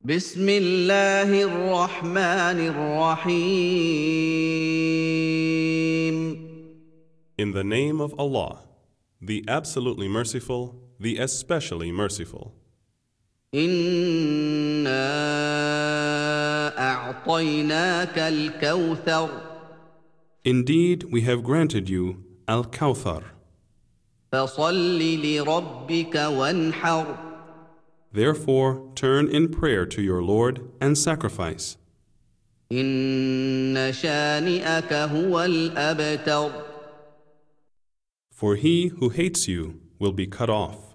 بسم الله الرحمن الرحيم In the name of Allah, the absolutely merciful, the especially merciful. إنا أعطيناك الكوثر Indeed, we have granted you Al-Kawthar. فصل لربك وانحر Therefore, turn in prayer to your Lord and sacrifice. إن شانئك هو الأبتر For he who hates you will be cut off.